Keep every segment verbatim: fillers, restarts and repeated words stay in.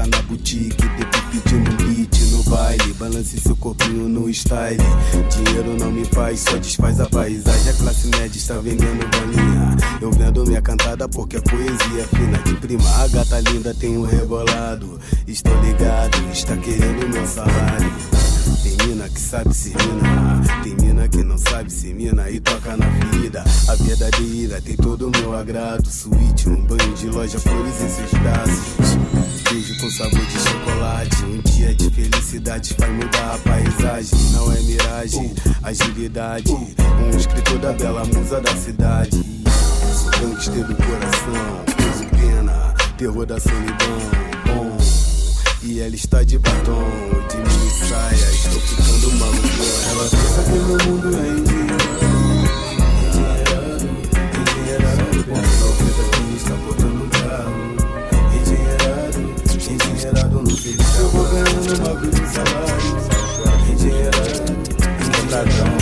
na boutique, depois pedindo beat no baile. Balance seu corpinho no style. Dinheiro não me faz, só desfaz a paisagem. A classe média está vendendo balinha. Eu vendo minha cantada porque a poesia é fina de prima. A gata linda tem um rebolado. Estou ligado, está querendo meu salário. Tem mina que sabe se mina, tem mina que não sabe se mina e toca na ferida. A verdadeira tem todo o meu agrado. Suíte, um banho de loja, flores em seus braços. Beijo com sabor de chocolate. Um dia de felicidade vai mudar a paisagem. Não é miragem, agilidade. Um escritor da bela musa da cidade. Sou gangster do coração, peso pena, terror da solidão. Bom, e ela está de batom, de mini saia. Estou ficando maluco. Ela pensa que meu mundo é endinheirado, endinheirado. Portugal preta que está botando um carro. Endinheirado, endinheirado no filho. Eu vou ganhando uma vida de salário. Endinheirado, endinheirado.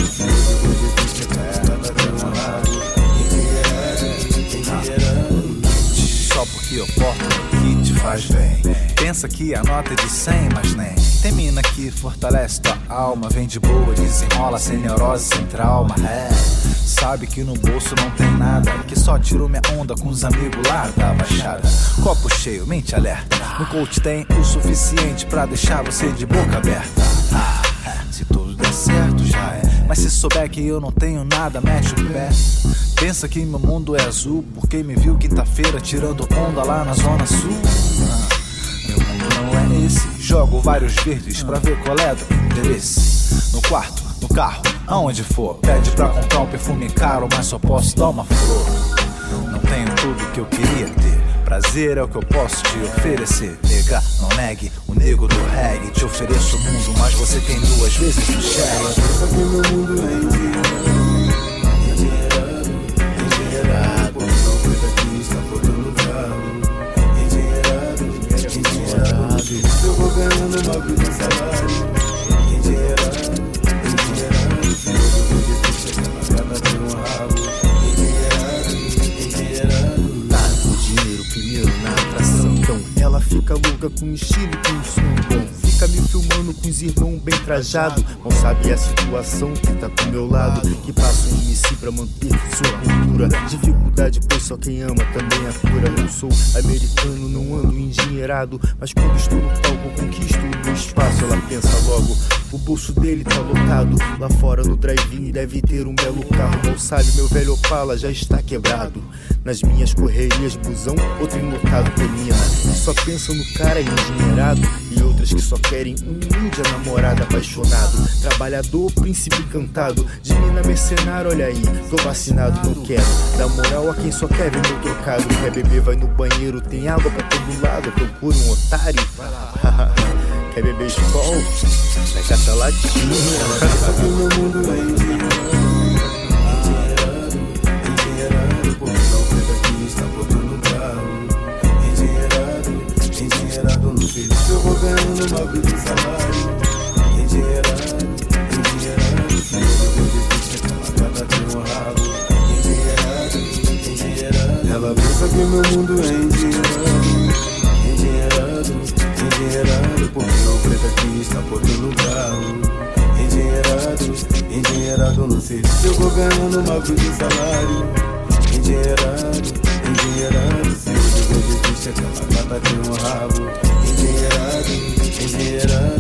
Só porque eu porto que te faz bem. Pensa que a nota é de cem, mas nem. Tem mina que fortalece tua alma. Vem de boa, desenrola sem neurose, sem trauma. É, sabe que no bolso não tem nada, que só tiro minha onda com os amigos lá da Baixada. Copo cheio, mente alerta. No coach tem o suficiente pra deixar você de boca aberta. Ah, se tudo der certo já é. Mas se souber que eu não tenho nada, mete o pé. Pensa que meu mundo é azul porque me viu quinta-feira tirando onda lá na zona sul. Ah, meu mundo não é esse. Jogo vários verdes pra ver qual é do interesse. No quarto, no carro, aonde for. Pede pra comprar um perfume caro, mas só posso dar uma flor. Não tenho tudo que eu queria ter. Prazer é o que eu posso te oferecer. Nega, não negue, o nego do reggae. Te ofereço o mundo, mas você tem duas vezes no cheque. Ela pensa que meu mundo é endinheirado. Portugal preta que está botando carro. Endinheirado, endinheirado. Eu vou ganhando uma vida de salário. Endinheirado, endinheirado. Eu vou difícil, aquela gata tem um rabo. Endinheirado, endinheirado. Tá, o dinheiro primeiro na atração. Então ela fica louca com estilo e com um som bom. Fica me filmando com os irmãos bem trajados. Não sabe a situação que tá do meu lado, que passa um M C pra manter sua cultura. Dificuldade, pois só quem ama também a cura. Eu sou americano, não ando endinheirado, mas quando estou no palco conquisto o meu espaço. Ela pensa logo, o bolso dele tá lotado. Lá fora no drive-in deve ter um belo carro. Mal sabe, meu velho Opala já está quebrado. Nas minhas correrias, busão, outro enlotado termina. Que só pensam no cara endinheirado, e outras que só querem um índia namorado apaixonado. Trabalhador, príncipe encantado, de mina mercenário, olha aí, tô vacinado, não quero dar moral a quem só quer ver meu trocado. Quer beber, vai no banheiro, tem água pra todo lado. Procura um otário. Quer beber Skol? Vai catar latinha. Ela pensa que meu mundo é endinheirado. Endinheirado, Portugal preta que está botando carro. Endinheirado, endinheirado no filho. Eu vou ganhando uma vida de salário. Endinheirado, endinheirado. Eu vou difícil, aquela gata tem um rabo. Endinheirado, endinheirado. Ela pensa que meu mundo é endinheirado. Endinheirado, endinheirado. Portugal preta que está botando carro. Endinheirado, endinheirado no serviço. Eu vou ganhando uma vida de salário. Endinheirado, endinheirado. Se eu vou difícil, aquela gata tem um rabo. Endinheirado, endinheirado.